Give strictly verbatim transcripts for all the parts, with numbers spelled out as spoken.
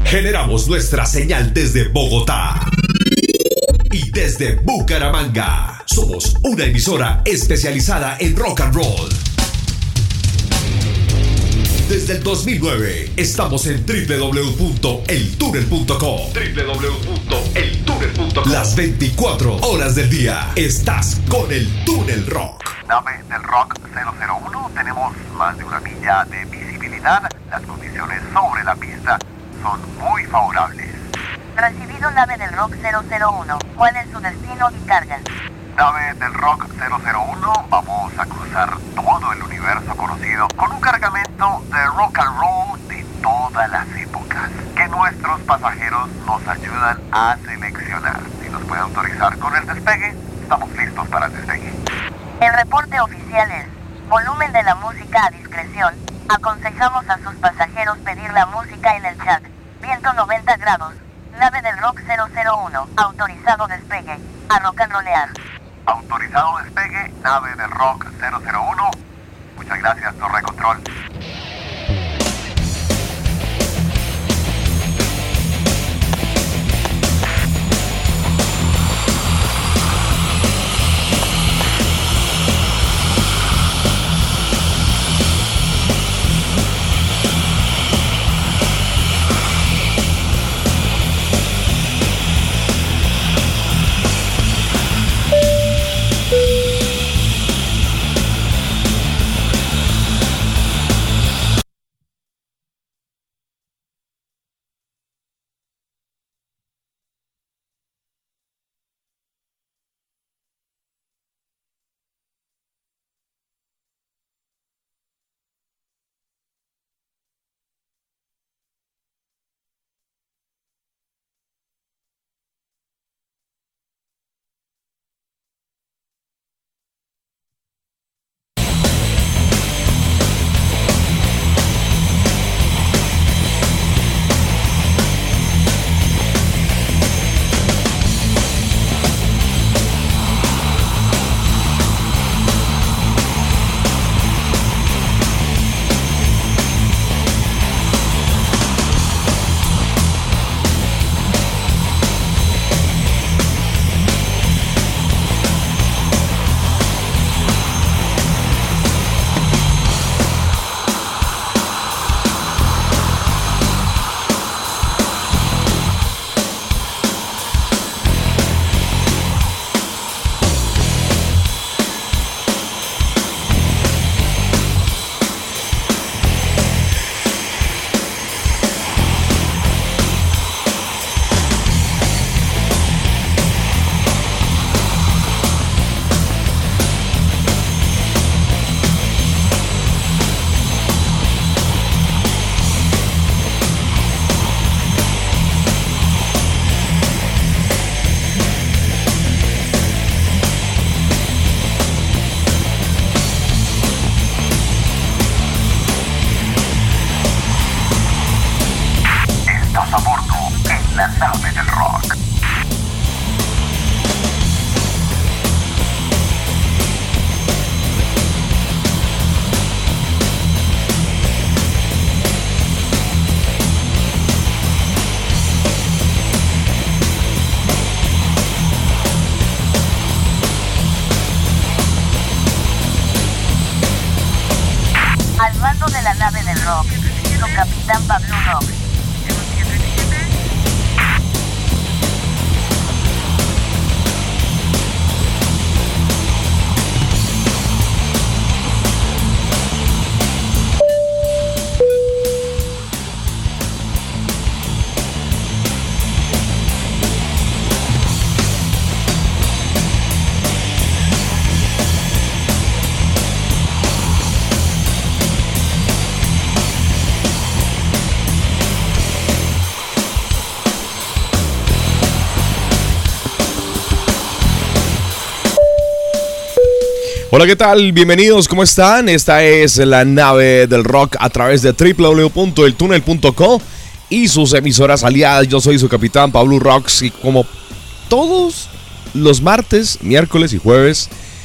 Generamos nuestra señal desde Bogotá y desde Bucaramanga. Somos una emisora especializada en rock and roll. Desde el dos mil nueve estamos en doble u doble u doble u punto el túnel punto com. doble u doble u doble u punto el túnel punto com. Las veinticuatro horas del día estás con el Túnel Rock. Nave del Rock cero cero uno, tenemos más de una milla de visibilidad. Las condiciones sobre la pista son muy favorables. Recibido nave del Rock cero cero uno. ¿Cuál es su destino y carga? Nave del Rock cero cero uno, vamos a cruzar todo el universo conocido con un cargamento de rock and roll de todas las épocas que nuestros pasajeros nos ayudan a seleccionar. Si nos puede autorizar con el despegue, estamos listos para el despegue. El reporte oficial es: volumen de la música a discreción. Aconsejamos a sus pasajeros pedir la música en el chat. Viento noventa grados. Nave del Rock cero cero uno. Autorizado despegue. A rock and rollear. Autorizado despegue, nave del Rock cero cero uno. Muchas gracias, Torre Control. Capitán Pablo Rock. Hola, ¿qué tal? Bienvenidos, ¿cómo están? Esta es la nave del rock a través de doble u doble u doble u punto el túnel punto com y sus emisoras aliadas. Yo soy su capitán Pablo Rocks y como todos los martes, miércoles y jueves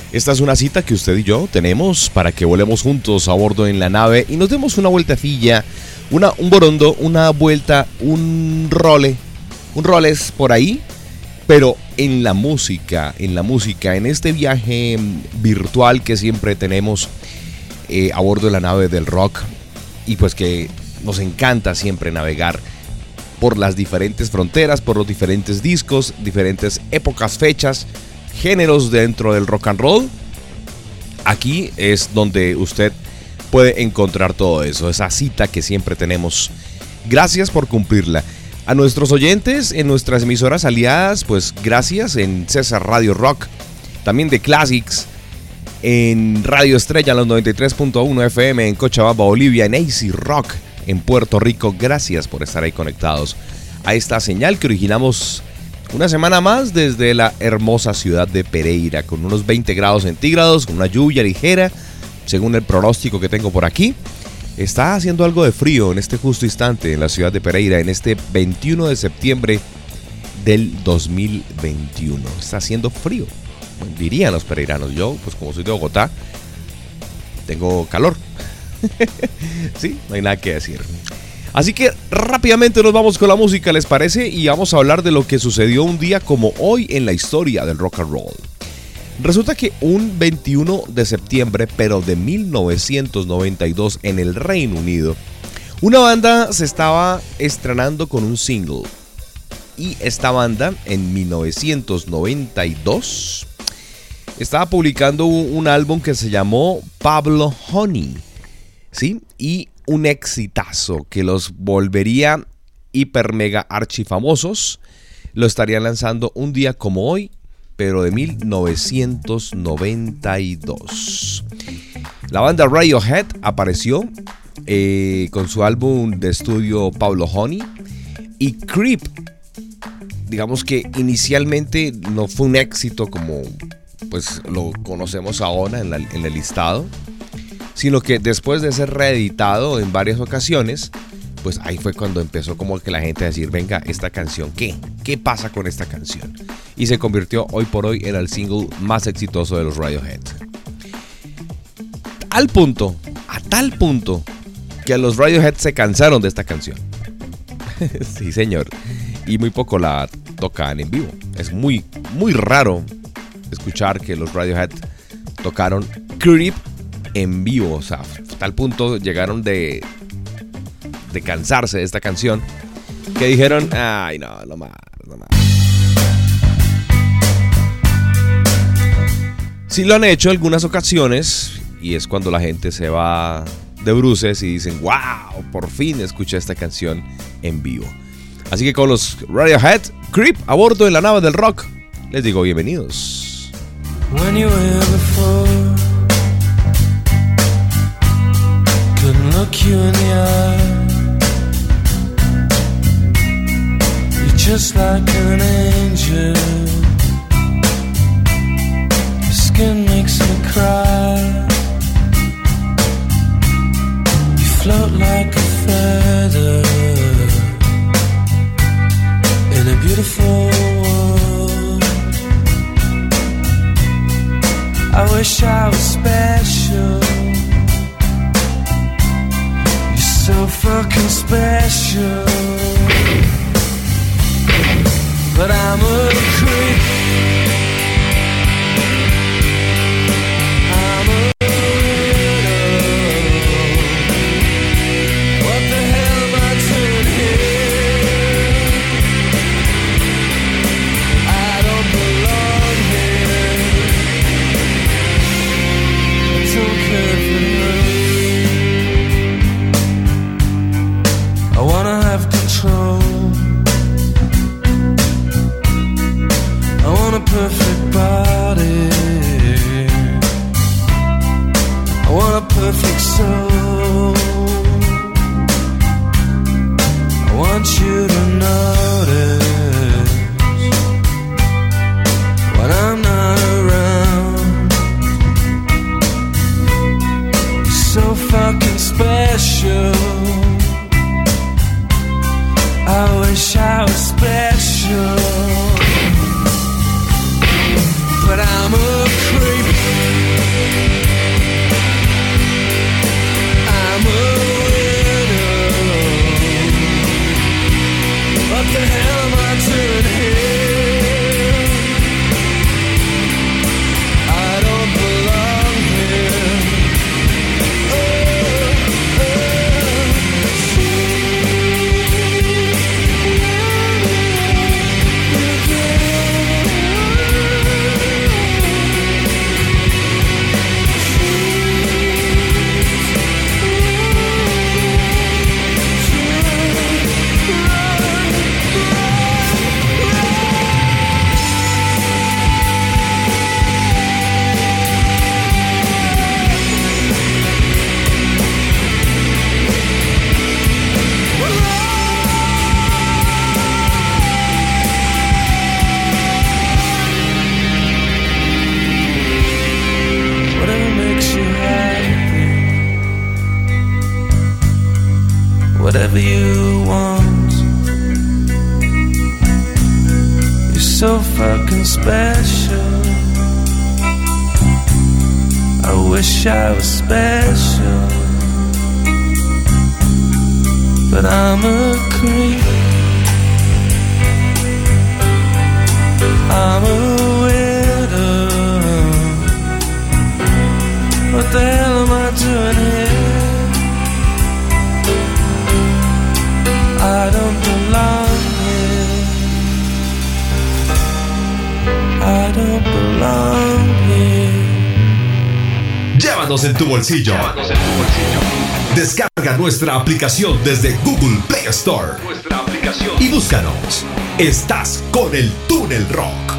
Esta es una cita que usted y yo tenemos para que volemos juntos a bordo en la nave y nos demos una vueltecilla, una, un borondo, una vuelta, un role, un roles por ahí, pero en la música, en la música, en este viaje virtual que siempre tenemos eh, a bordo de la nave del rock y pues que nos encanta siempre navegar por las diferentes fronteras, por los diferentes discos, diferentes épocas, fechas, géneros dentro del rock and roll. Aquí es donde usted puede encontrar todo eso, esa cita que siempre tenemos. Gracias por cumplirla. A nuestros oyentes en nuestras emisoras aliadas, pues gracias, en César Radio Rock, también de Classics, en Radio Estrella los noventa y tres punto uno F M en Cochabamba, Bolivia, en A C Rock en Puerto Rico. Gracias por estar ahí conectados a esta señal que originamos una semana más desde la hermosa ciudad de Pereira, con unos veinte grados centígrados, con una lluvia ligera, según el pronóstico que tengo por aquí. Está haciendo algo de frío en este justo instante en la ciudad de Pereira, en este veintiuno de septiembre del dos mil veintiuno. Está haciendo frío, dirían los pereiranos. Yo, pues como soy de Bogotá, tengo calor. Sí, no hay nada que decir. Así que rápidamente nos vamos con la música, ¿les parece? Y vamos a hablar de lo que sucedió un día como hoy en la historia del rock and roll. Resulta que un veintiuno de septiembre, pero de mil novecientos noventa y dos, en el Reino Unido, una banda se estaba estrenando con un single. Y esta banda, en mil novecientos noventa y dos, estaba publicando un, un álbum que se llamó Pablo Honey, ¿sí? Y un exitazo que los volvería hiper mega archifamosos. Lo estarían lanzando un día como hoy, pero de mil novecientos noventa y dos. La banda Radiohead apareció eh, con su álbum de estudio Pablo Honey. Y Creep, digamos que inicialmente no fue un éxito como pues lo conocemos ahora en, la, en el listado, sino que después de ser reeditado en varias ocasiones, pues ahí fue cuando empezó como que la gente a decir, venga, esta canción, ¿qué? ¿Qué pasa con esta canción? Y se convirtió hoy por hoy en el single más exitoso de los Radiohead. Al punto, a tal punto, que los Radiohead se cansaron de esta canción. Sí, señor. Y muy poco la tocan en vivo. Es muy, muy raro escuchar que los Radiohead tocaron Creep en vivo. O sea, a tal punto llegaron de, de cansarse de esta canción que dijeron, ay no, no más, no más. Sí lo han hecho algunas ocasiones y es cuando la gente se va de bruces y dicen, wow, por fin escuché esta canción en vivo. Así que con los Radiohead, Creep, a bordo de la nave del rock, les digo bienvenidos. When you were before, couldn't look you in the eye. You're just like an angel. Your skin makes me cry. You float like a feather in a beautiful world. I wish I was special. You're so fucking special. But I'm a creep. I'm a perfect body. I want a perfect soul. I want you to notice when I'm not around. You're so fucking special. I wish I was special. But I'm a creep. the hell am I doing here? I don't belong here. Oh, whatever you want. You're so fucking special. I wish I was special, but I'm a creep. I'm a widow. What the hell am I doing here? I don't belong here. I don't belong here. Llévanos en tu bolsillo. Llévanos en tu bolsillo. Descarga nuestra aplicación desde Google Play Store. Nuestra aplicación. Y búscanos. Estás con el Túnel Rock.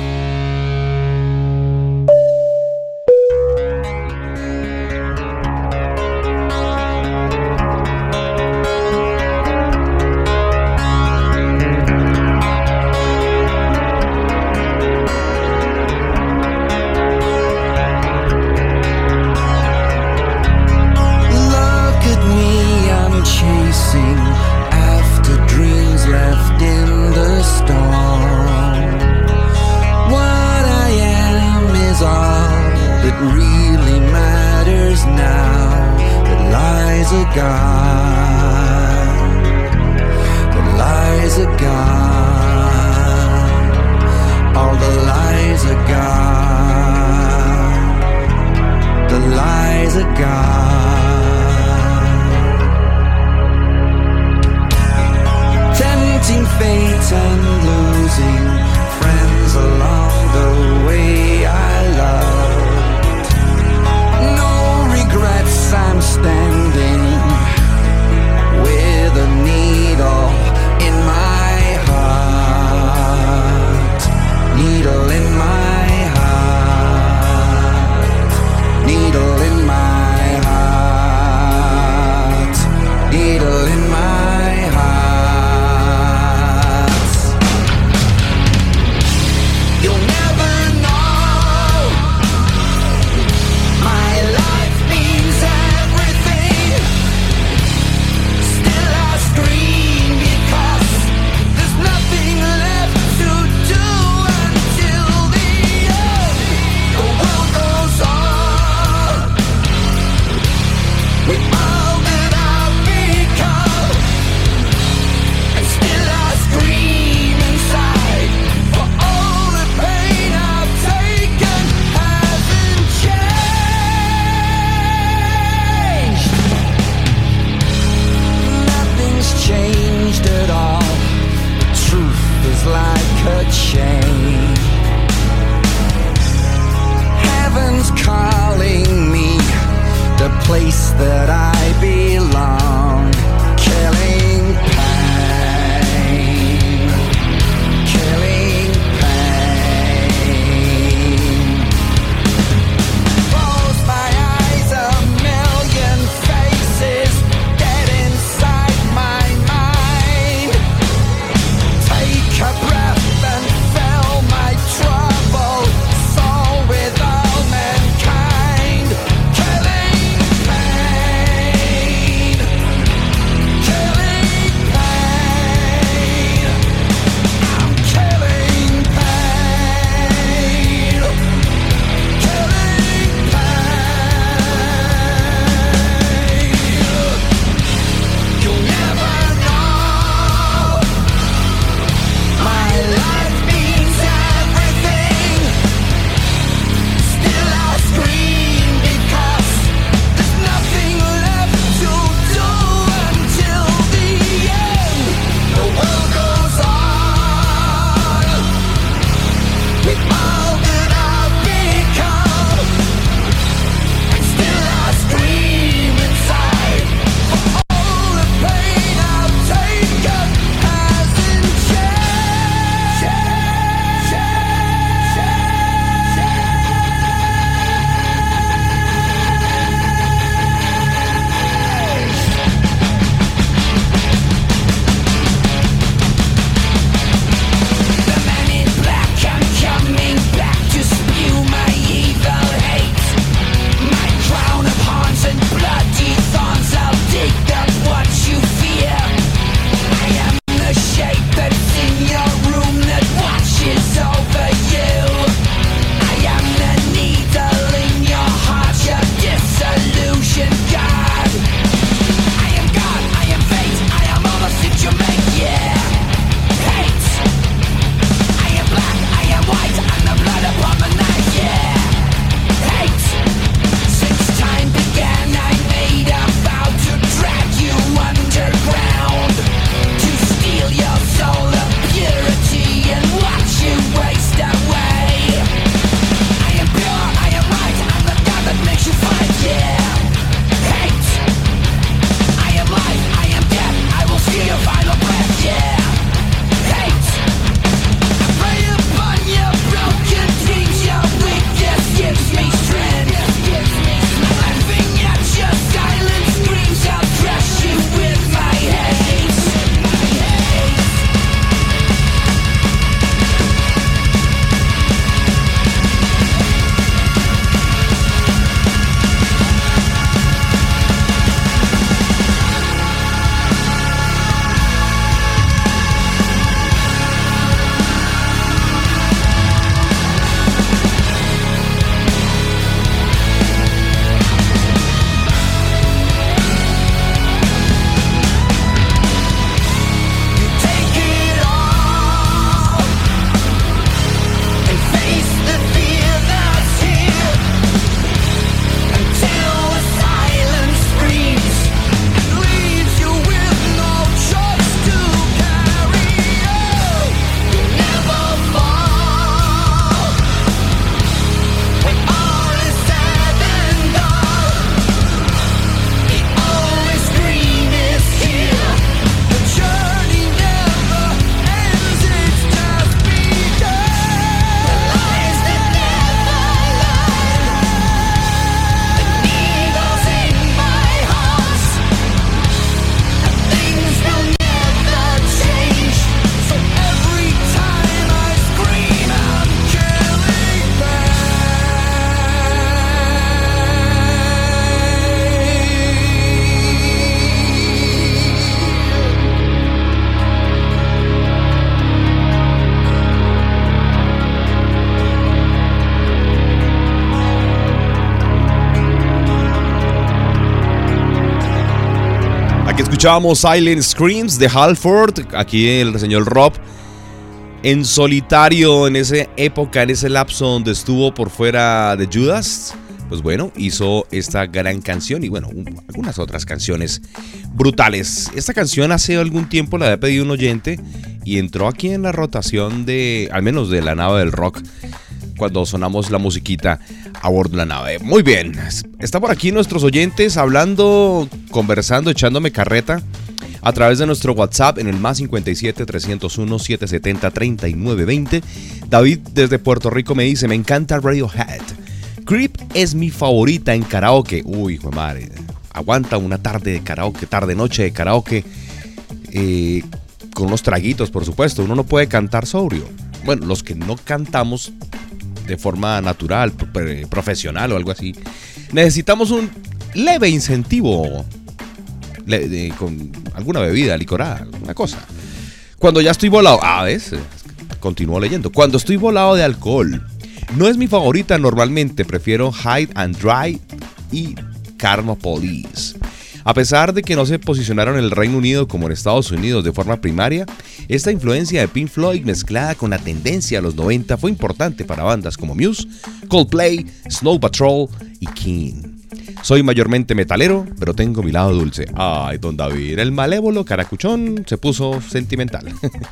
Escuchábamos Silent Screams de Halford. Aquí el señor Rob, en solitario en esa época, en ese lapso donde estuvo por fuera de Judas, pues bueno, hizo esta gran canción y bueno, un, algunas otras canciones brutales. Esta canción hace algún tiempo la había pedido un oyente y entró aquí en la rotación de, al menos de la nave del rock, cuando sonamos la musiquita a bordo de la nave. Muy bien, está por aquí nuestros oyentes hablando, conversando, echándome carreta a través de nuestro WhatsApp en el más cincuenta y siete, trescientos uno, setecientos setenta, treinta y nueve veinte. David desde Puerto Rico me dice, me encanta Radiohead. Creep es mi favorita en karaoke. Uy, hijo de madre, aguanta una tarde de karaoke, tarde noche de karaoke, eh, con unos traguitos, por supuesto. Uno no puede cantar sobrio. Bueno, los que no cantamos de forma natural, profesional o algo así, necesitamos un leve incentivo le, de, con alguna bebida licorada, alguna cosa. Cuando ya estoy volado, a veces, continúo leyendo, cuando estoy volado de alcohol, no es mi favorita normalmente, prefiero High and Dry y Karma Police. A pesar de que no se posicionaron en el Reino Unido como en Estados Unidos de forma primaria, esta influencia de Pink Floyd mezclada con la tendencia de los noventa fue importante para bandas como Muse, Coldplay, Snow Patrol y Keane. Soy mayormente metalero, pero tengo mi lado dulce. Ay, don David, el malévolo caracuchón se puso sentimental.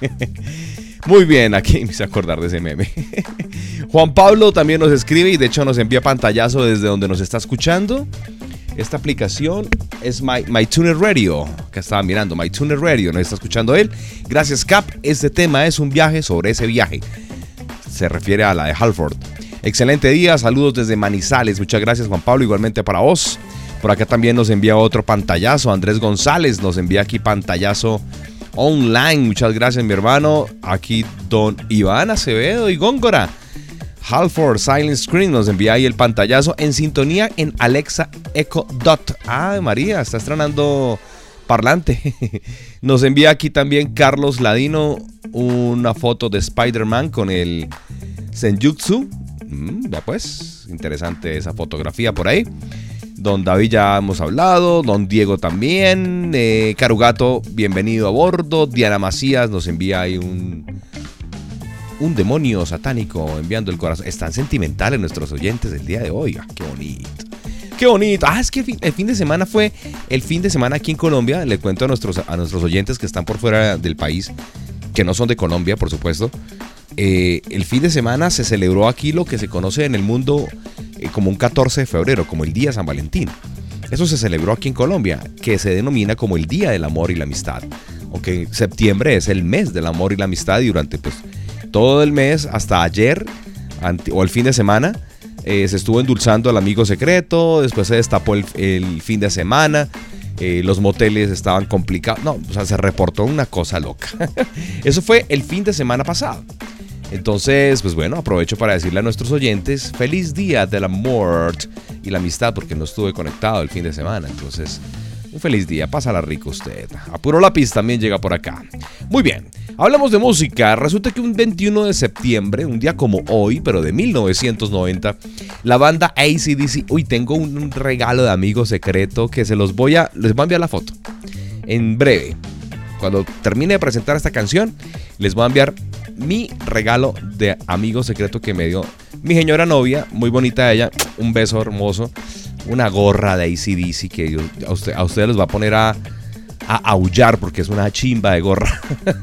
Muy bien, aquí me hice acordar de ese meme. Juan Pablo también nos escribe y de hecho nos envía pantallazo desde donde nos está escuchando. Esta aplicación es My, My Tuner Radio, que estaba mirando, My Tuner Radio, nos está escuchando él. Gracias, Cap. Este tema es un viaje sobre ese viaje. Se refiere a la de Halford. Excelente día, saludos desde Manizales. Muchas gracias, Juan Pablo, igualmente para vos. Por acá también nos envía otro pantallazo. Andrés González nos envía aquí pantallazo online. Muchas gracias, mi hermano. Aquí don Iván Acevedo y Góngora. Halford Silent Screen nos envía ahí el pantallazo en sintonía en Alexa Echo Dot. Ah, María, está estrenando parlante. Nos envía aquí también Carlos Ladino una foto de Spider-Man con el Senjutsu. Mm, ya pues, interesante esa fotografía por ahí. Don David ya hemos hablado, don Diego también, eh, Carugato, bienvenido a bordo. Diana Macías nos envía ahí un... Un demonio satánico enviando el corazón. Están sentimentales nuestros oyentes del día de hoy. Ah, qué bonito. Qué bonito. Ah, es que el fin, el fin de semana fue el fin de semana aquí en Colombia. Le cuento a nuestros, a nuestros oyentes que están por fuera del país, que no son de Colombia, por supuesto. Eh, el fin de semana se celebró aquí lo que se conoce en el mundo eh, como un catorce de febrero, como el Día de San Valentín. Eso se celebró aquí en Colombia, que se denomina como el Día del Amor y la Amistad. Aunque septiembre es el mes del amor y la amistad y durante pues todo el mes, hasta ayer o el fin de semana, eh, se estuvo endulzando al amigo secreto. Después se destapó el, el fin de semana. Eh, los moteles estaban complicados. No, o sea, se reportó una cosa loca. Eso fue el fin de semana pasado. Entonces, pues bueno, aprovecho para decirle a nuestros oyentes, feliz día del amor y la amistad, porque no estuve conectado el fin de semana. Entonces, un feliz día, pásala rico usted. A Puro Lápiz también llega por acá. Muy bien, hablamos de música. Resulta que un veintiuno de septiembre, un día como hoy, pero de mil novecientos noventa, la banda A C D C, uy, tengo un regalo de amigo secreto que se los voy a, les voy a enviar la foto en breve. Cuando termine de presentar esta canción, les voy a enviar mi regalo de amigo secreto que me dio mi señora novia, muy bonita ella, un beso hermoso. Una gorra de A C D C que yo, a, usted, a ustedes les va a poner a, a aullar porque es una chimba de gorra.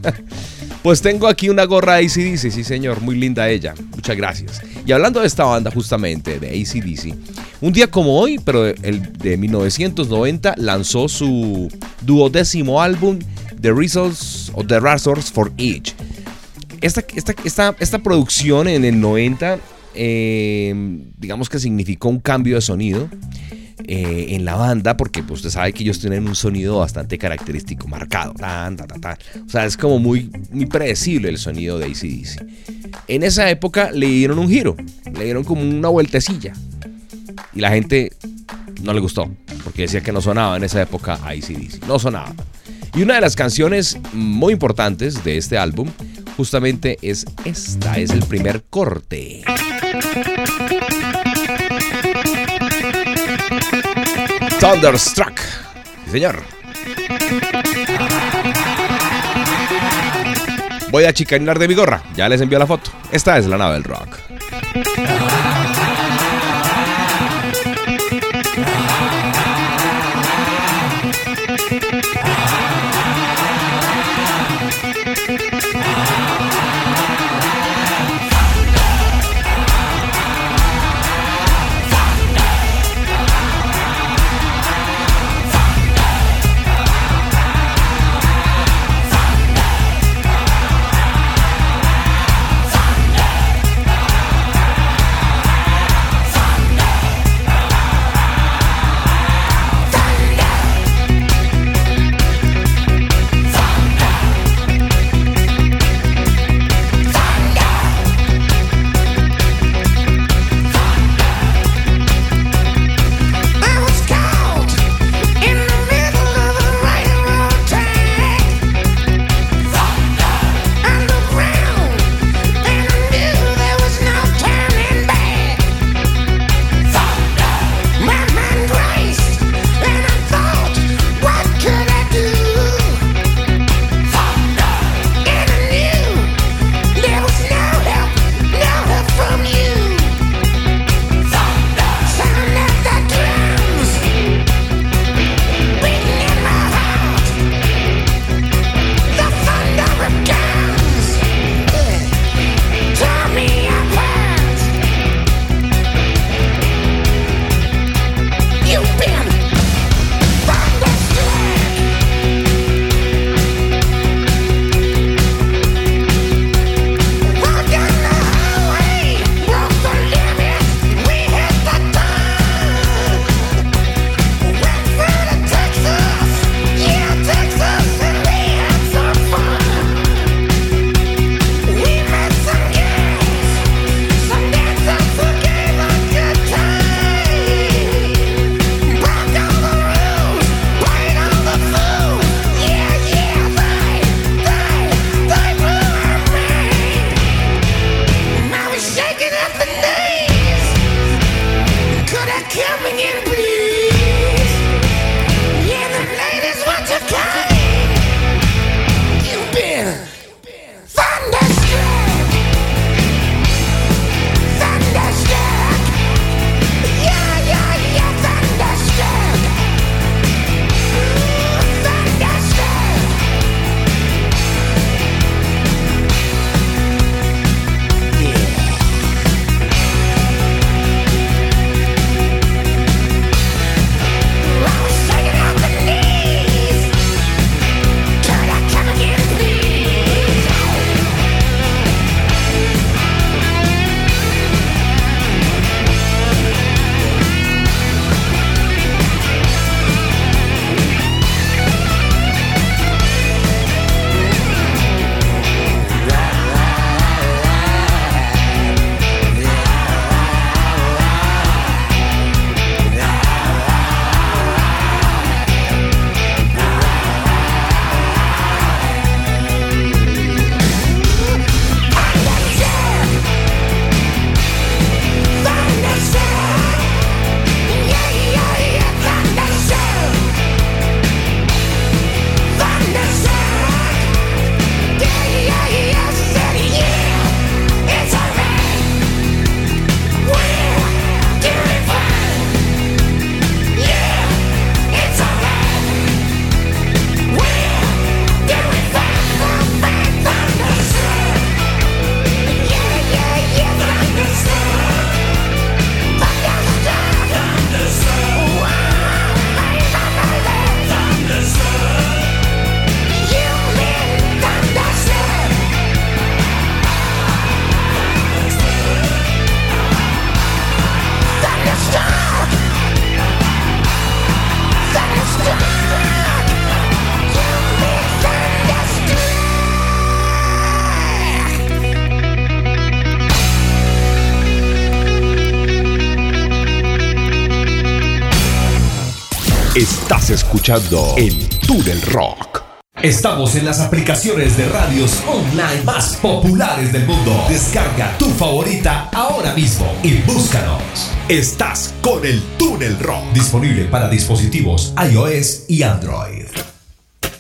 Pues tengo aquí una gorra de A C D C, sí señor, muy linda ella, muchas gracias. Y hablando de esta banda justamente, de A C D C, un día como hoy, pero el de mil novecientos noventa, lanzó su duodécimo álbum, The Reasons o The Razors for Each. Esta, esta, esta, esta producción en el noventa... Eh, digamos que significó un cambio de sonido eh, en la banda, porque pues, usted sabe que ellos tienen un sonido bastante característico, marcado, tan, tan, tan, tan. O sea, es como muy, muy predecible el sonido de A C D C. En esa época le dieron un giro, le dieron como una vueltecilla y la gente no le gustó porque decía que no sonaba en esa época A C D C, no sonaba. Y una de las canciones muy importantes de este álbum justamente es esta, es el primer corte. Thunderstruck. Sí, señor. Voy a chicanear de mi gorra. Ya les envío la foto. Esta es la nave del rock. Estás escuchando el Túnel Rock. Estamos en las aplicaciones de radios online más populares del mundo. Descarga tu favorita ahora mismo y búscanos. Estás con el Túnel Rock. Disponible para dispositivos iOS y Android.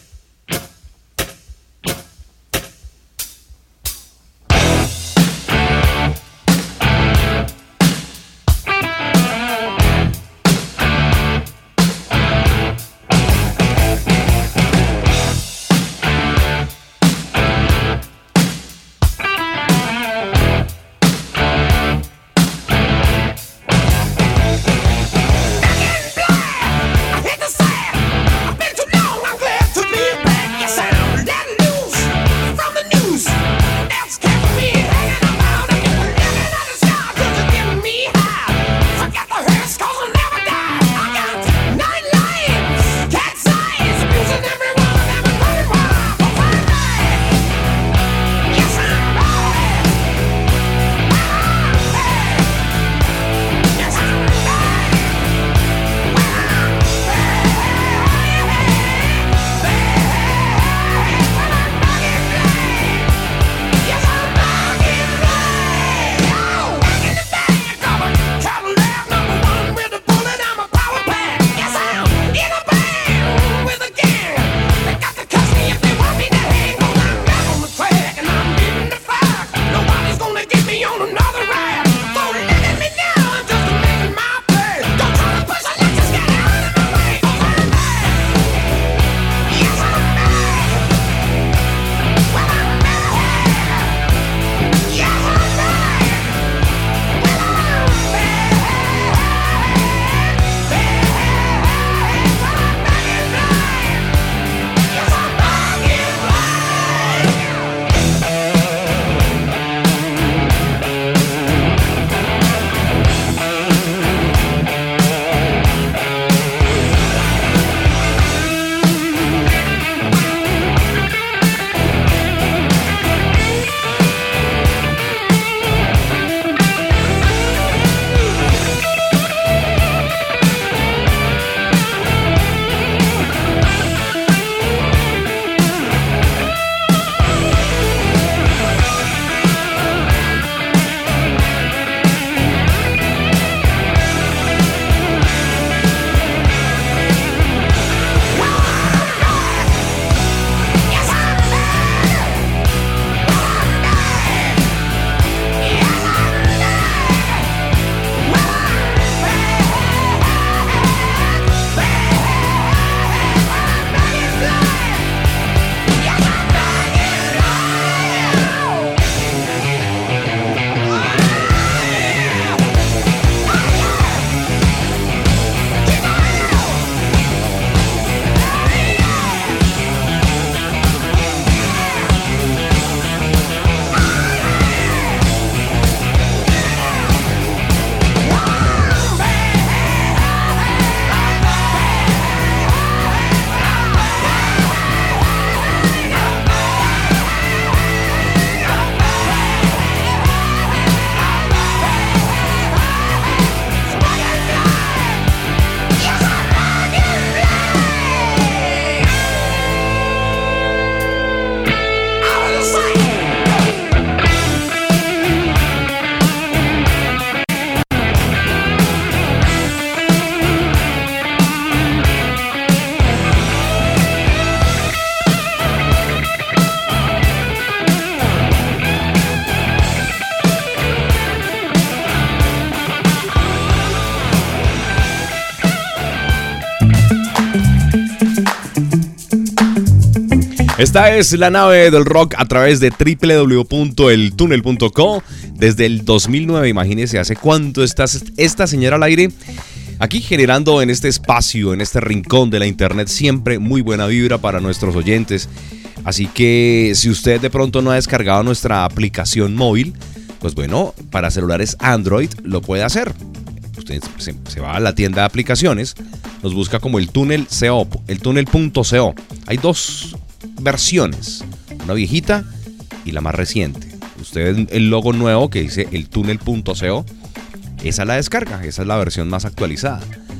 Esta es la nave del rock a través de doble u doble u doble u punto el túnel punto co. Desde el dos mil nueve, imagínense, hace cuánto está esta señora al aire. Aquí generando en este espacio, en este rincón de la internet, siempre muy buena vibra para nuestros oyentes. Así que si usted de pronto no ha descargado nuestra aplicación móvil, pues bueno, para celulares Android lo puede hacer. Usted se, se va a la tienda de aplicaciones, nos busca como el túnel punto co, el túnel punto co. Hay dos versiones, una viejita y la más reciente. Usted el logo nuevo que dice el túnel punto co, esa la descarga, esa es la versión más actualizada.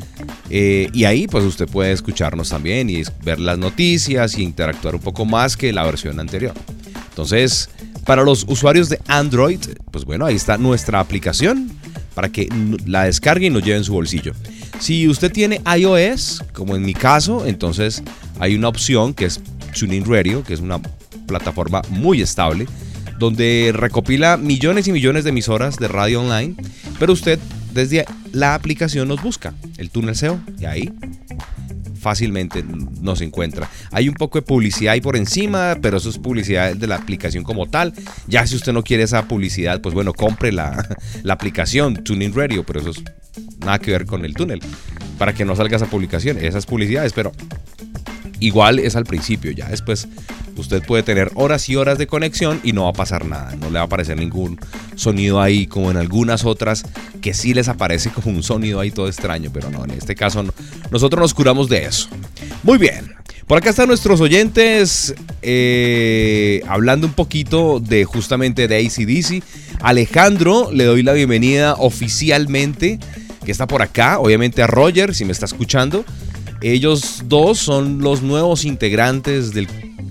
Eh, y ahí pues usted puede escucharnos también y ver las noticias y interactuar un poco más que la versión anterior. Entonces, para los usuarios de Android, pues bueno, ahí está nuestra aplicación para que la descargue y nos lleve en su bolsillo. Si usted tiene iOS, como en mi caso, entonces hay una opción que es TuneIn Radio, que es una plataforma muy estable, donde recopila millones y millones de emisoras de radio online, pero usted desde la aplicación nos busca, el túnel punto co, y ahí fácilmente nos encuentra. Hay un poco de publicidad ahí por encima, pero eso es publicidad de la aplicación como tal. Ya si usted no quiere esa publicidad, pues bueno, compre la, la aplicación TuneIn Radio, pero eso es nada que ver con el túnel, para que no salga esa publicación, esas publicidades, pero igual es al principio. Ya después usted puede tener horas y horas de conexión y no va a pasar nada, no le va a aparecer ningún sonido ahí como en algunas otras que sí les aparece como un sonido ahí todo extraño, pero no, en este caso no, nosotros nos curamos de eso. Muy bien, por acá están nuestros oyentes eh, hablando un poquito de justamente de A C D C. Alejandro, le doy la bienvenida oficialmente, que está por acá, obviamente a Roger, si me está escuchando. Ellos dos son los nuevos integrantes del,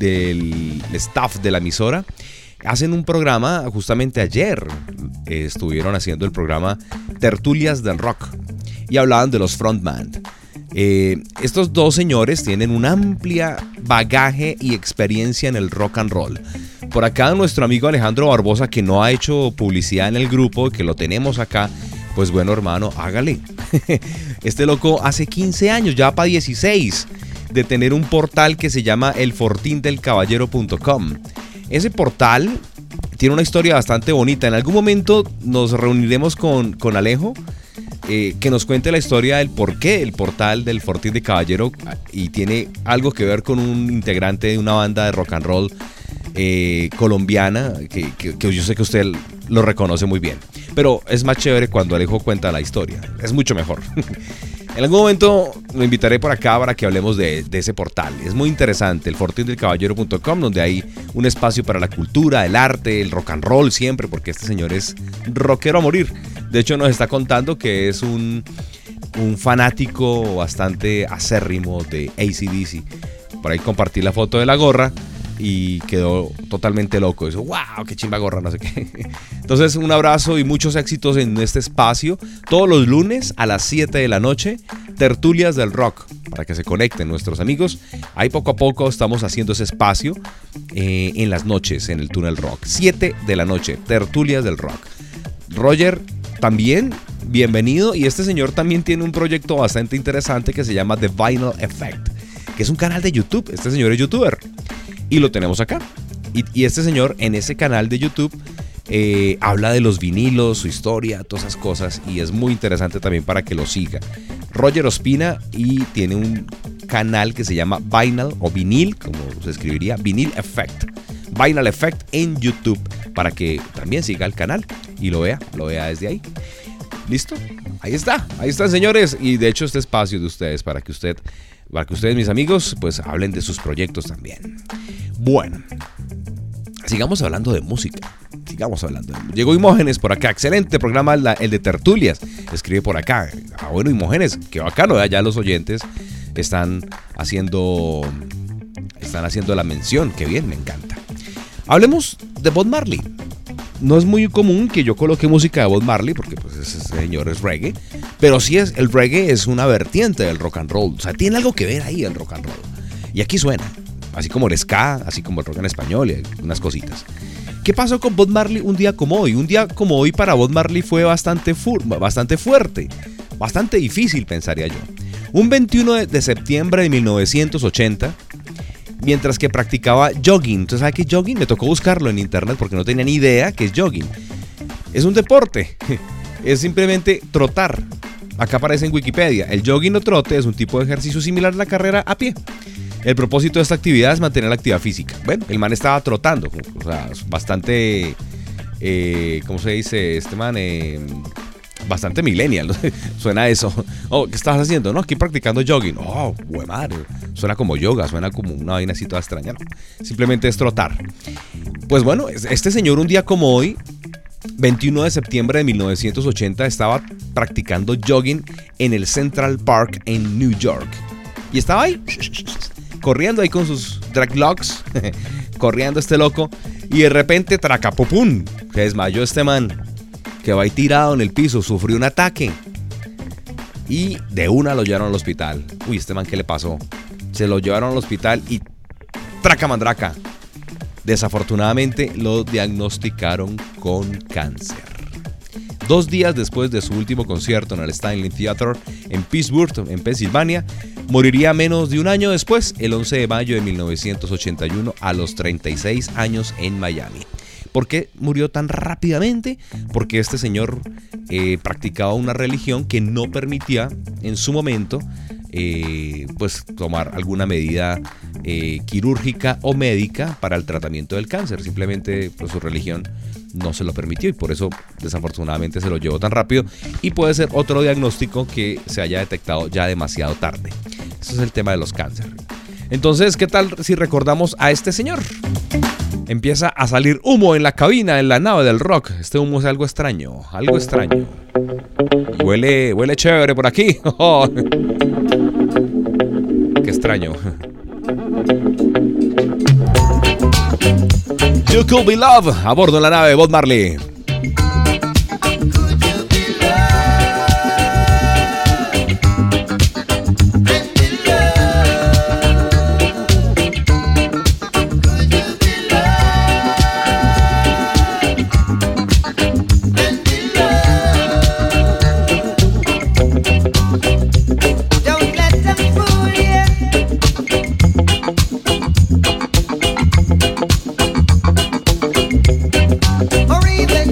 del staff de la emisora. Hacen un programa, justamente ayer eh, estuvieron haciendo el programa Tertulias del Rock y hablaban de los frontman. Eh, estos dos señores tienen un amplia bagaje y experiencia en el rock and roll. Por acá nuestro amigo Alejandro Barbosa, que no ha hecho publicidad en el grupo, que lo tenemos acá, pues bueno, hermano, hágale. Este loco hace quince años, ya para dieciséis, de tener un portal que se llama el fortín del caballero punto com. Ese portal tiene una historia bastante bonita. En algún momento nos reuniremos con, con Alejo, eh, que nos cuente la historia del por qué el portal del Fortín de Caballero, y tiene algo que ver con un integrante de una banda de rock and roll eh, colombiana, que, que, que yo sé que usted lo reconoce muy bien. Pero es más chévere cuando Alejo cuenta la historia, es mucho mejor. En algún momento lo invitaré por acá para que hablemos de, de ese portal. Es muy interesante, el fortín del caballero punto com, donde hay un espacio para la cultura, el arte, el rock and roll siempre, porque este señor es rockero a morir. De hecho, nos está contando que es un, un fanático bastante acérrimo de A C D C. Por ahí compartí la foto de la gorra y quedó totalmente loco. Dice, wow, qué chimba gorra, no sé qué. Entonces, un abrazo y muchos éxitos en este espacio. Todos los lunes a las siete de la noche, Tertulias del Rock, para que se conecten nuestros amigos. Ahí poco a poco estamos haciendo ese espacio eh, en las noches en el Túnel Rock. siete de la noche, Tertulias del Rock. Roger, también, bienvenido. Y este señor también tiene un proyecto bastante interesante que se llama The Vinyl Effect, que es un canal de YouTube. Este señor es youtuber y lo tenemos acá. Y, y este señor en ese canal de YouTube eh, habla de los vinilos, su historia, todas esas cosas, y es muy interesante también para que lo siga. Roger Ospina, y tiene un canal que se llama Vinyl o Vinil, como se escribiría, Vinyl Effect. Vinyl Effect en YouTube, para que también siga el canal y lo vea, lo vea desde ahí. ¿Listo? Ahí está, ahí están, señores. Y de hecho este espacio de ustedes, para que usted, para que ustedes, mis amigos, pues hablen de sus proyectos también. Bueno, sigamos hablando de música. Sigamos hablando. Llegó Imógenes por acá. Excelente programa, la, el de Tertulias. Escribe por acá. Ah, bueno, Imógenes, qué bacano. Ya los oyentes están haciendo, están haciendo la mención. Qué bien, me encanta. Hablemos de Bob Marley. No es muy común que yo coloque música de Bob Marley porque pues ese señor es reggae, pero sí es, el reggae es una vertiente del rock and roll, o sea, tiene algo que ver ahí el rock and roll. Y aquí suena, así como el ska, así como el rock en español y unas cositas. ¿Qué pasó con Bob Marley un día como hoy? Un día como hoy para Bob Marley fue bastante, fu- bastante fuerte, bastante difícil, pensaría yo. Un veintiuno de septiembre de mil novecientos ochenta, mientras que practicaba jogging. ¿Usted sabe qué es jogging? Me tocó buscarlo en internet porque no tenía ni idea qué es jogging. Es un deporte, es simplemente trotar. Acá aparece en Wikipedia. El jogging o trote es un tipo de ejercicio similar a la carrera a pie. El propósito de esta actividad es mantener la actividad física. Bueno, el man estaba trotando, o sea, bastante, eh, ¿cómo se dice? Este man, eh, bastante millennial, ¿no? Suena eso. Oh, ¿qué estás haciendo? No, aquí practicando jogging. Oh, güey madre. Suena como yoga, suena como una vaina así toda extraña. No, simplemente es trotar. Pues bueno, este señor un día como hoy, veintiuno de septiembre de mil novecientos ochenta, estaba practicando jogging en el Central Park en New York. Y estaba ahí, corriendo ahí con sus dreadlocks, corriendo este loco. Y de repente, tracapopum, se desmayó este man, que va ahí tirado en el piso, sufrió un ataque. Y de una lo llevaron al hospital. Uy, este man, ¿qué le pasó? Se lo llevaron al hospital y traca mandraca. Desafortunadamente lo diagnosticaron con cáncer. Dos días después de su último concierto en el Stanley Theater en Pittsburgh, en Pensilvania, moriría menos de un año después, el once de mayo de mil novecientos ochenta y uno, a los treinta y seis años en Miami. ¿Por qué murió tan rápidamente? Porque este señor eh, practicaba una religión que no permitía en su momento eh, pues tomar alguna medida eh, quirúrgica o médica para el tratamiento del cáncer. Simplemente pues, su religión no se lo permitió y por eso desafortunadamente se lo llevó tan rápido, y puede ser otro diagnóstico que se haya detectado ya demasiado tarde. Ese es el tema de los cánceres. Entonces, ¿qué tal si recordamos a este señor? Empieza a salir humo en la cabina, en la nave del rock. Este humo es algo extraño, algo extraño. Y huele, huele chévere por aquí. Oh, qué extraño. You Could Be Love, a bordo en la nave Bob Marley. Or even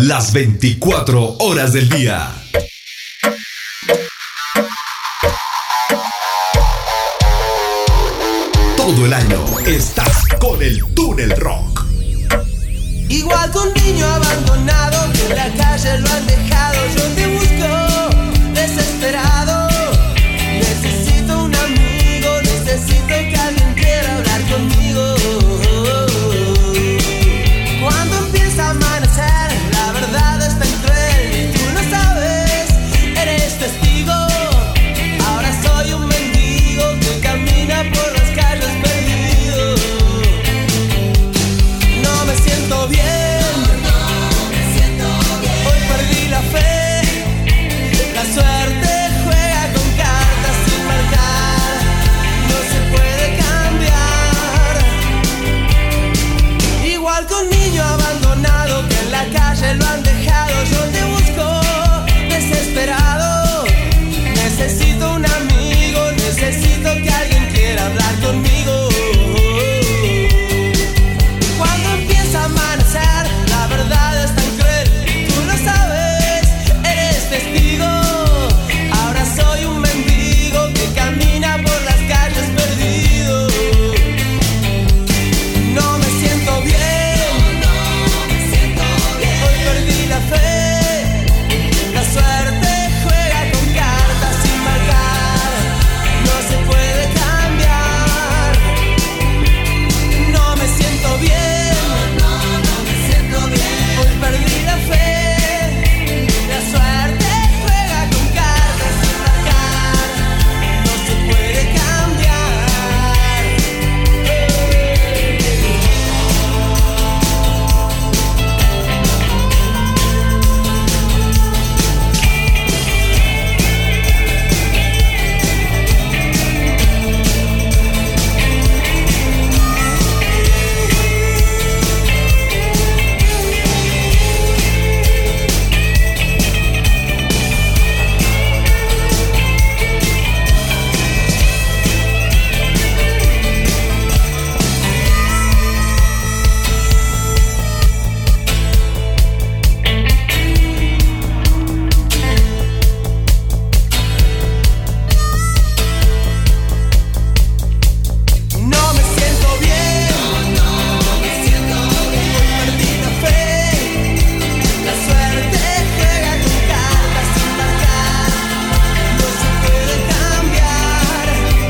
las veinticuatro horas del día. Todo el año estás con el Túnel Rock. Igual que un niño abandonado que en la calle lo han dejado, yo te busco desesperado. Necesito un amigo, necesito que alguien quiera hablar conmigo. Cuando empieza a amanecer, la verdad es tan cruel y tú lo sabes, eres testigo. Ahora soy un mendigo que camina por las calles perdido. No me siento bien, no me siento bien. Hoy perdí la fe, la suerte juega con cartas sin marcar, no se puede cambiar. Igual que un niño abandonado que en la calle lo han dejado, yo te busco desesperado. Necesito un amigo, necesito que alguien quiera hablar conmigo. Cuando empieza a amanecer, la verdad es tan cruel, tú lo sabes, eres testigo. Ahora soy un mendigo que camina por las calles perdido. No me siento bien, no me siento bien. Hoy perdí la fe, la suerte juega con cartas sin marcar, no se puede cambiar. No me siento bien, no, no me siento bien. Hoy perdí la fe, la suerte juega con cartas sin marcar, no se puede cambiar. No me siento bien, no me siento bien. Hoy perdí la fe, la suerte juega con cartas sin marcar, no se puede cambiar.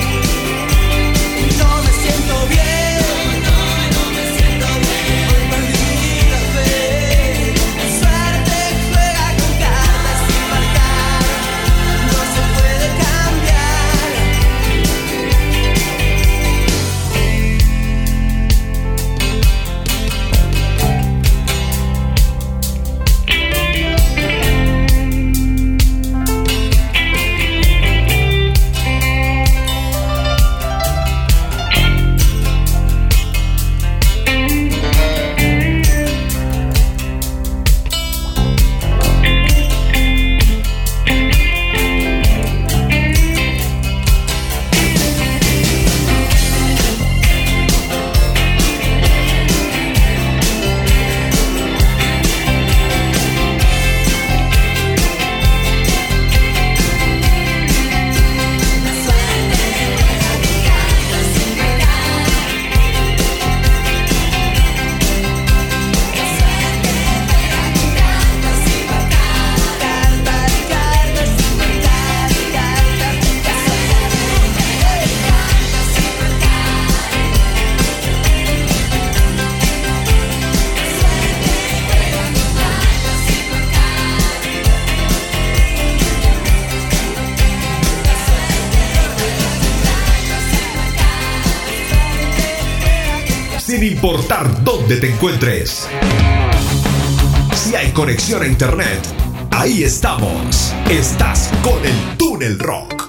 No me siento bien, no, no me siento bien. Hoy perdí la fe, la suerte juega con cartas sin marcar, no se puede cambiar. Sin importar dónde te encuentres. Si hay conexión a internet, ahí estamos. Estás con el Túnel Rock.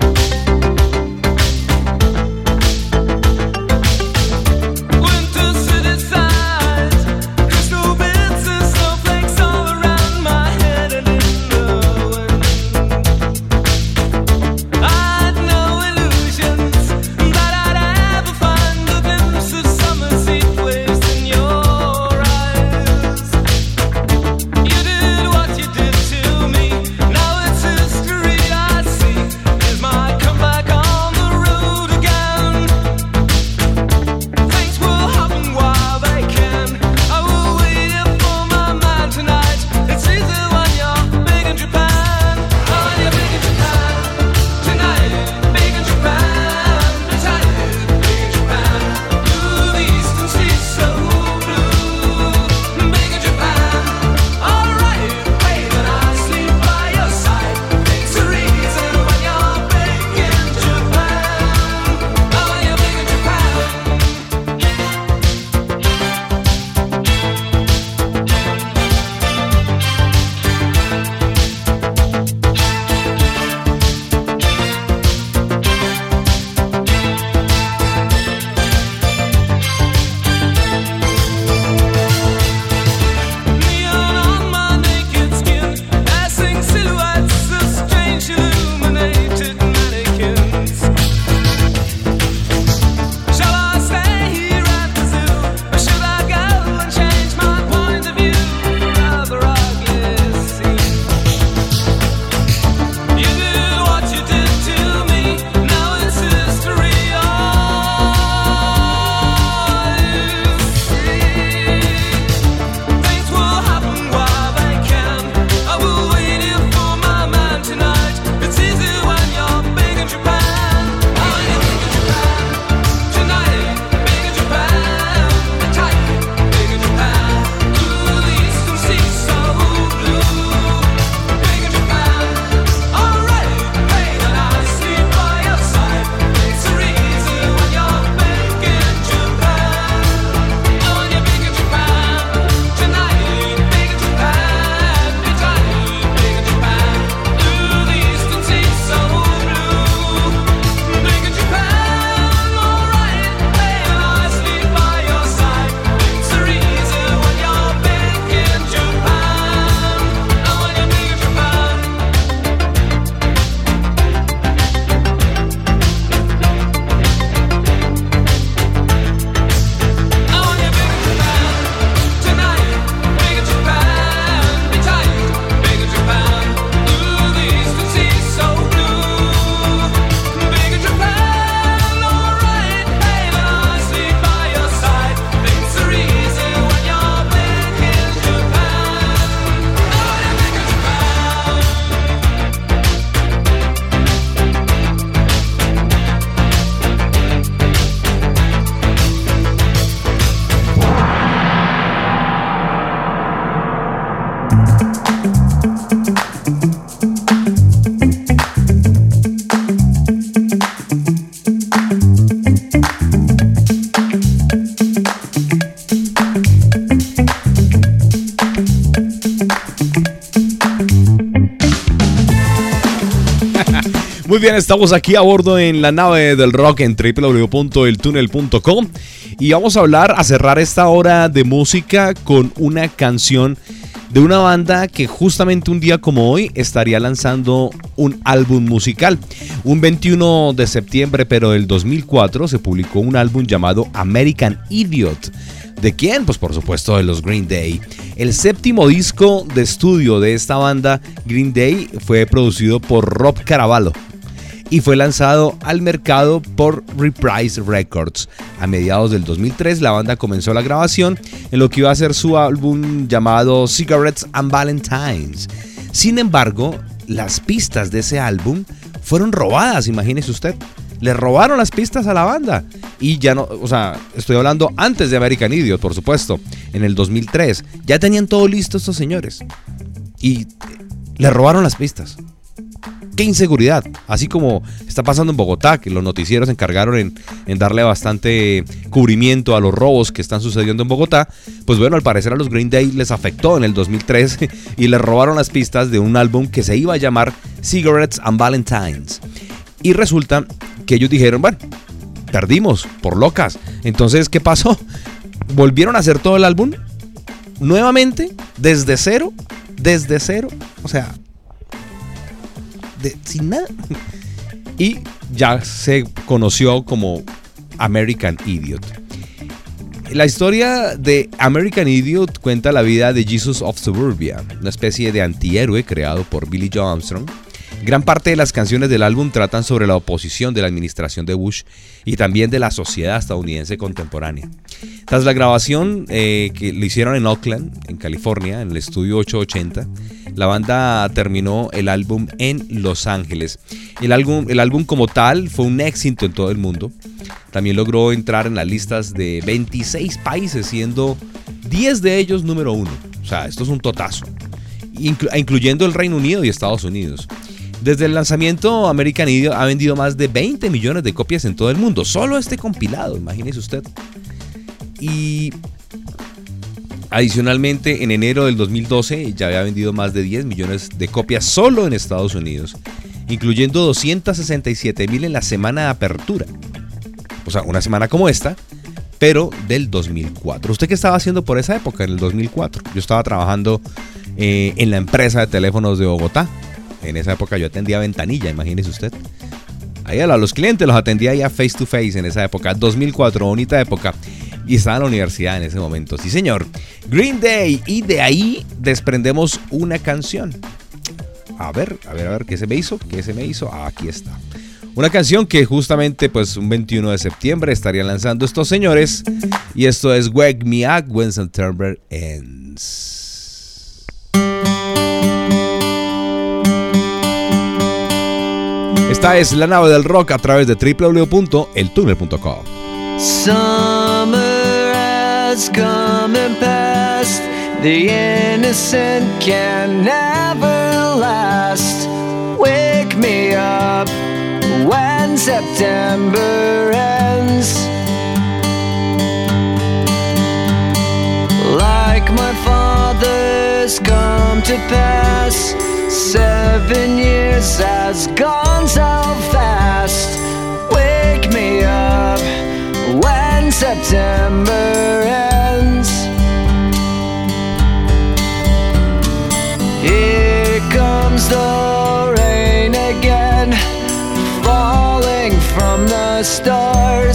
Winter Muy bien, estamos aquí a bordo en la nave del rock en doble u doble u doble u punto el túnel punto com y vamos a hablar, a cerrar esta hora de música con una canción de una banda que justamente un día como hoy estaría lanzando un álbum musical. Un veintiuno de septiembre, pero del dos mil cuatro, se publicó un álbum llamado American Idiot. ¿De quién? Pues por supuesto de los Green Day. El séptimo disco de estudio de esta banda, Green Day, fue producido por Rob Caravallo y fue lanzado al mercado por Reprise Records. A mediados del dos mil tres la banda comenzó la grabación en lo que iba a ser su álbum llamado Cigarettes and Valentines. Sin embargo, las pistas de ese álbum fueron robadas, imagínese usted. Le robaron las pistas a la banda y ya no, o sea, estoy hablando antes de American Idiot, por supuesto, en el dos mil tres. Ya tenían todo listo estos señores y le robaron las pistas. ¡Qué inseguridad! Así como está pasando en Bogotá, que los noticieros se encargaron en, en darle bastante cubrimiento a los robos que están sucediendo en Bogotá. Pues bueno, al parecer a los Green Day les afectó en el dos mil tres y les robaron las pistas de un álbum que se iba a llamar Cigarettes and Valentines. Y resulta que ellos dijeron, bueno, perdimos por locas. Entonces, ¿qué pasó? Volvieron a hacer todo el álbum nuevamente, desde cero, desde cero, o sea... De, sin nada. Y ya se conoció como American Idiot. La historia de American Idiot cuenta la vida de Jesus of Suburbia, una especie de antihéroe creado por Billy Joe Armstrong. Gran parte de las canciones del álbum tratan sobre la oposición de la administración de Bush y también de la sociedad estadounidense contemporánea. Tras la grabación eh, que lo hicieron en Oakland, en California, en el estudio ochocientos ochenta, la banda terminó el álbum en Los Ángeles. El álbum, el álbum como tal fue un éxito en todo el mundo. También logró entrar en las listas de veintiséis países, siendo diez de ellos número uno. O sea, esto es un totazo, inclu- incluyendo el Reino Unido y Estados Unidos. Desde el lanzamiento, American Idiot ha vendido más de veinte millones de copias en todo el mundo. Solo este compilado, imagínese usted. Y adicionalmente, en enero del dos mil doce ya había vendido más de diez millones de copias solo en Estados Unidos, incluyendo doscientos sesenta y siete mil en la semana de apertura. O sea, una semana como esta, pero del dos mil cuatro. ¿Usted qué estaba haciendo por esa época, en el dos mil cuatro? Yo estaba trabajando eh, en la empresa de teléfonos de Bogotá. En esa época yo atendía ventanilla, imagínese usted. Ahí a los clientes los atendía ya face to face en esa época, dos mil cuatro, bonita época. Y estaba en la universidad en ese momento, sí señor. Green Day, y de ahí desprendemos una canción. A ver, a ver, a ver, ¿qué se me hizo? ¿Qué se me hizo? Ah, aquí está. Una canción que justamente pues un veintiuno de septiembre estarían lanzando estos señores. Y esto es Wake Me Up When September Ends. Esta es la nave del rock a través de doble u doble u doble u punto el túnel punto com. Summer has come and passed. The innocent can never last. Wake me up when September ends. Like my father's come to pass. Seven years has gone so fast. Wake me up when September ends. Here comes the rain again, falling from the stars,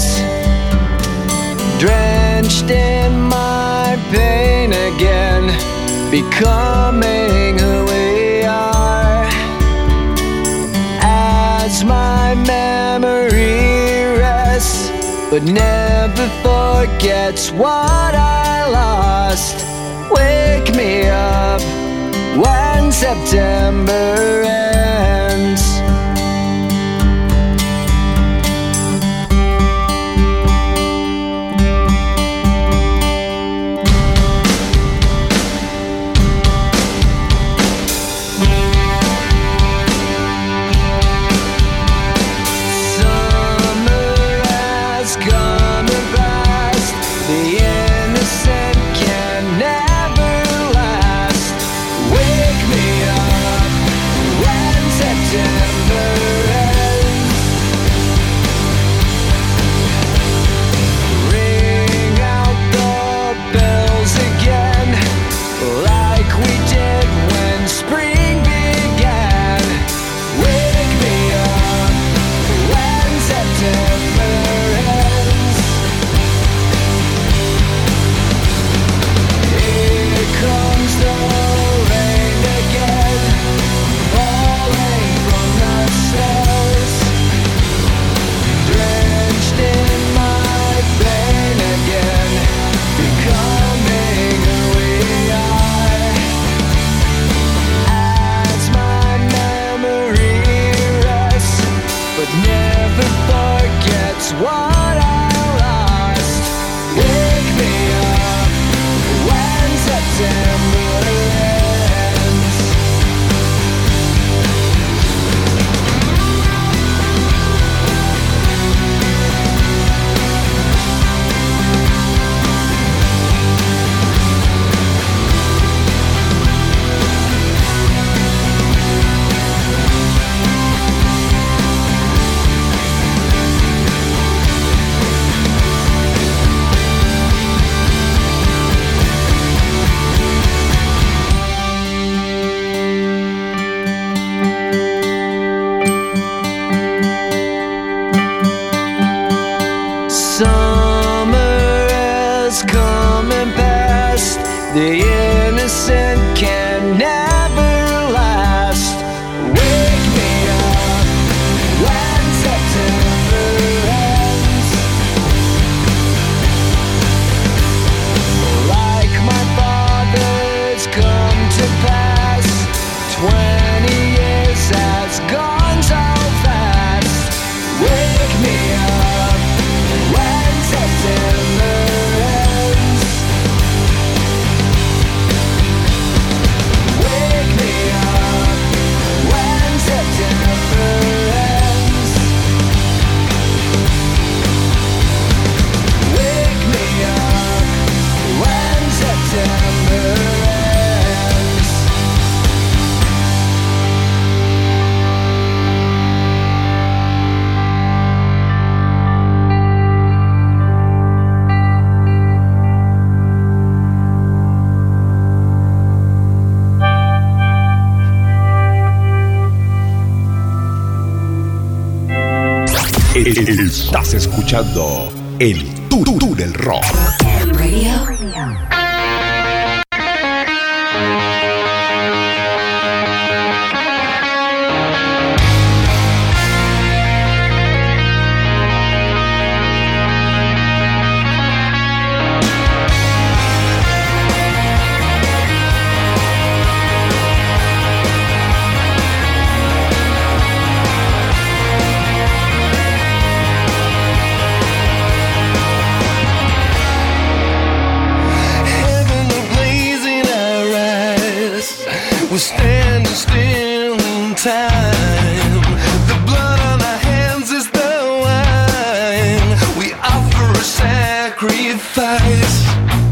drenched in my pain again, becoming who we are. As my memory rests, but never forgets what I lost. Wake me up when September ends. Wake me up when it's gone so fast. Wake me up when September ends. Wake me up when September ends. Wake me up when September ends. Estás escuchando el Túnel Rock. We're standing still in time. The blood on our hands is the wine. We offer a sacrifice.